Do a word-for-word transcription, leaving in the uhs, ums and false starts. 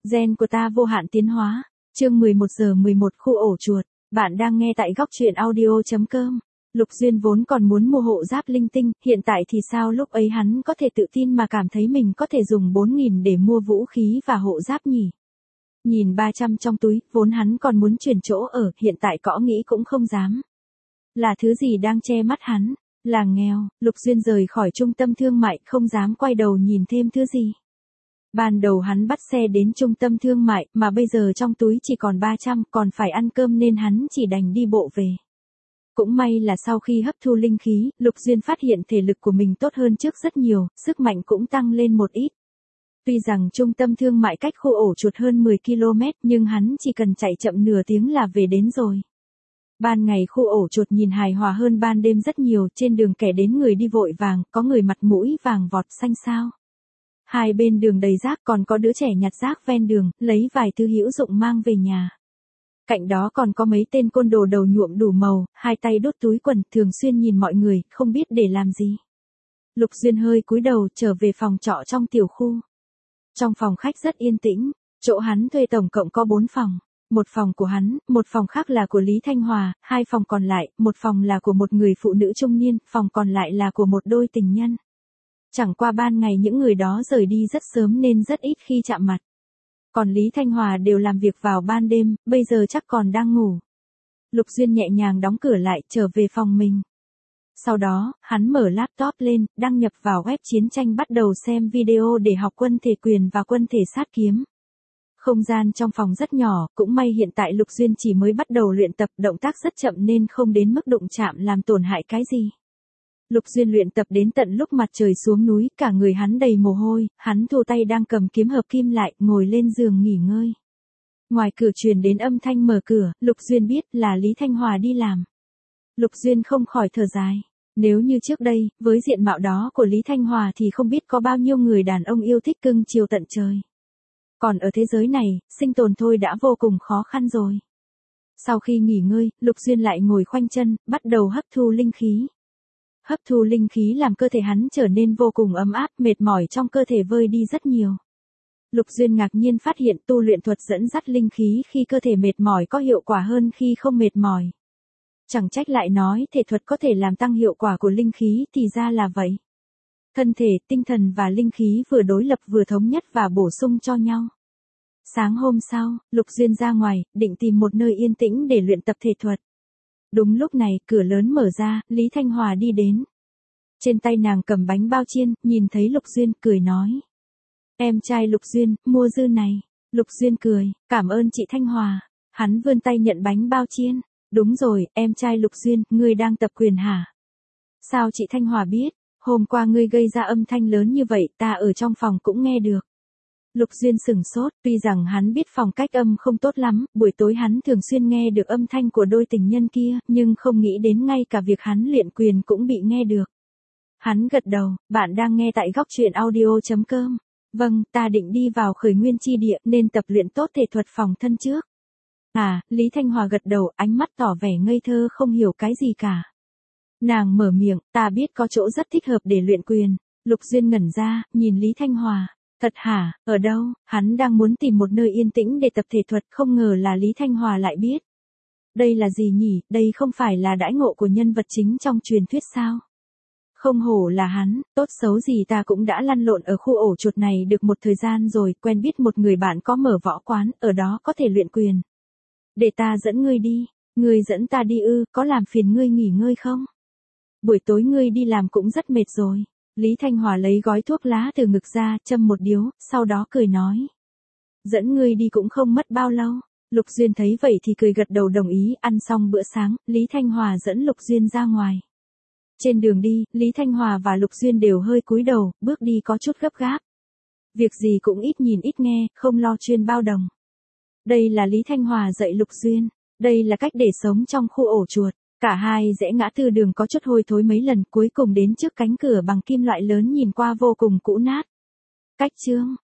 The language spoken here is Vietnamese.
Gen của ta vô hạn tiến hóa. Chương mười một giờ mười một khu ổ chuột. Bạn đang nghe tại góc truyện audio chấm com. Lục Duyên vốn còn muốn mua hộ giáp linh tinh, hiện tại thì sao lúc ấy hắn có thể tự tin mà cảm thấy mình có thể dùng bốn nghìn để mua vũ khí và hộ giáp nhỉ? Nhìn ba trăm trong túi, vốn hắn còn muốn chuyển chỗ ở, hiện tại cõ nghĩ cũng không dám. Là thứ gì đang che mắt hắn? Là nghèo. Lục Duyên rời khỏi trung tâm thương mại, không dám quay đầu nhìn thêm thứ gì. Ban đầu hắn bắt xe đến trung tâm thương mại, mà bây giờ trong túi chỉ còn ba trăm, còn phải ăn cơm nên hắn chỉ đành đi bộ về. Cũng may là sau khi hấp thu linh khí, Lục Duyên phát hiện thể lực của mình tốt hơn trước rất nhiều, sức mạnh cũng tăng lên một ít. Tuy rằng trung tâm thương mại cách khu ổ chuột hơn mười ki lô mét, nhưng hắn chỉ cần chạy chậm nửa tiếng là về đến rồi. Ban ngày khu ổ chuột nhìn hài hòa hơn ban đêm rất nhiều, trên đường kẻ đến người đi vội vàng, có người mặt mũi vàng vọt xanh xao. Hai bên đường đầy rác, còn có đứa trẻ nhặt rác ven đường, lấy vài thứ hữu dụng mang về nhà. Cạnh đó còn có mấy tên côn đồ đầu nhuộm đủ màu, hai tay đút túi quần, thường xuyên nhìn mọi người, không biết để làm gì. Lục Duyên hơi cúi đầu, trở về phòng trọ trong tiểu khu. Trong phòng khách rất yên tĩnh, chỗ hắn thuê tổng cộng có bốn phòng. Một phòng của hắn, một phòng khác là của Lý Thanh Hòa, hai phòng còn lại, một phòng là của một người phụ nữ trung niên, phòng còn lại là của một đôi tình nhân. Chẳng qua ban ngày những người đó rời đi rất sớm nên rất ít khi chạm mặt. Còn Lý Thanh Hòa đều làm việc vào ban đêm, bây giờ chắc còn đang ngủ. Lục Duyên nhẹ nhàng đóng cửa lại, trở về phòng mình. Sau đó, hắn mở laptop lên, đăng nhập vào web chiến tranh bắt đầu xem video để học quân thể quyền và quân thể sát kiếm. Không gian trong phòng rất nhỏ, cũng may hiện tại Lục Duyên chỉ mới bắt đầu luyện tập, động tác rất chậm nên không đến mức đụng chạm làm tổn hại cái gì. Lục Duyên luyện tập đến tận lúc mặt trời xuống núi, cả người hắn đầy mồ hôi, hắn thu tay đang cầm kiếm hợp kim lại, ngồi lên giường nghỉ ngơi. Ngoài cửa truyền đến âm thanh mở cửa, Lục Duyên biết là Lý Thanh Hòa đi làm. Lục Duyên không khỏi thở dài. Nếu như trước đây, với diện mạo đó của Lý Thanh Hòa thì không biết có bao nhiêu người đàn ông yêu thích cưng chiều tận trời. Còn ở thế giới này, sinh tồn thôi đã vô cùng khó khăn rồi. Sau khi nghỉ ngơi, Lục Duyên lại ngồi khoanh chân, bắt đầu hấp thu linh khí. Hấp thu linh khí làm cơ thể hắn trở nên vô cùng ấm áp, mệt mỏi trong cơ thể vơi đi rất nhiều. Lục Duyên ngạc nhiên phát hiện tu luyện thuật dẫn dắt linh khí khi cơ thể mệt mỏi có hiệu quả hơn khi không mệt mỏi. Chẳng trách lại nói thể thuật có thể làm tăng hiệu quả của linh khí, thì ra là vậy. Thân thể, tinh thần và linh khí vừa đối lập vừa thống nhất và bổ sung cho nhau. Sáng hôm sau, Lục Duyên ra ngoài, định tìm một nơi yên tĩnh để luyện tập thể thuật. Đúng lúc này, cửa lớn mở ra, Lý Thanh Hòa đi đến. Trên tay nàng cầm bánh bao chiên, nhìn thấy Lục Duyên, cười nói. Em trai Lục Duyên, mua dư này. Lục Duyên cười, cảm ơn chị Thanh Hòa. Hắn vươn tay nhận bánh bao chiên. Đúng rồi, em trai Lục Duyên, ngươi đang tập quyền hả? Sao chị Thanh Hòa biết? Hôm qua ngươi gây ra âm thanh lớn như vậy, ta ở trong phòng cũng nghe được. Lục Duyên sửng sốt, tuy rằng hắn biết phòng cách âm không tốt lắm, buổi tối hắn thường xuyên nghe được âm thanh của đôi tình nhân kia, nhưng không nghĩ đến ngay cả việc hắn luyện quyền cũng bị nghe được. Hắn gật đầu, bạn đang nghe tại góc truyện audio chấm com. Vâng, ta định đi vào khởi nguyên chi địa nên tập luyện tốt thể thuật phòng thân trước. À, Lý Thanh Hòa gật đầu, ánh mắt tỏ vẻ ngây thơ không hiểu cái gì cả. Nàng mở miệng, ta biết có chỗ rất thích hợp để luyện quyền. Lục Duyên ngẩn ra, nhìn Lý Thanh Hòa. Thật hả, ở đâu? Hắn đang muốn tìm một nơi yên tĩnh để tập thể thuật, không ngờ là Lý Thanh Hòa lại biết. Đây là gì nhỉ, đây không phải là đãi ngộ của nhân vật chính trong truyền thuyết sao? Không hổ là hắn, tốt xấu gì ta cũng đã lăn lộn ở khu ổ chuột này được một thời gian rồi, quen biết một người bạn có mở võ quán, ở đó có thể luyện quyền. Để ta dẫn ngươi đi, ngươi dẫn ta đi ư, có làm phiền ngươi nghỉ ngơi không? Buổi tối ngươi đi làm cũng rất mệt rồi. Lý Thanh Hòa lấy gói thuốc lá từ ngực ra, châm một điếu, sau đó cười nói. Dẫn ngươi đi cũng không mất bao lâu. Lục Duyên thấy vậy thì cười gật đầu đồng ý, ăn xong bữa sáng, Lý Thanh Hòa dẫn Lục Duyên ra ngoài. Trên đường đi, Lý Thanh Hòa và Lục Duyên đều hơi cúi đầu, bước đi có chút gấp gáp. Việc gì cũng ít nhìn ít nghe, không lo chuyên bao đồng. Đây là Lý Thanh Hòa dạy Lục Duyên, đây là cách để sống trong khu ổ chuột. Cả hai rẽ ngã tư đường có chút hôi thối mấy lần, cuối cùng đến trước cánh cửa bằng kim loại lớn nhìn qua vô cùng cũ nát. Cách chương,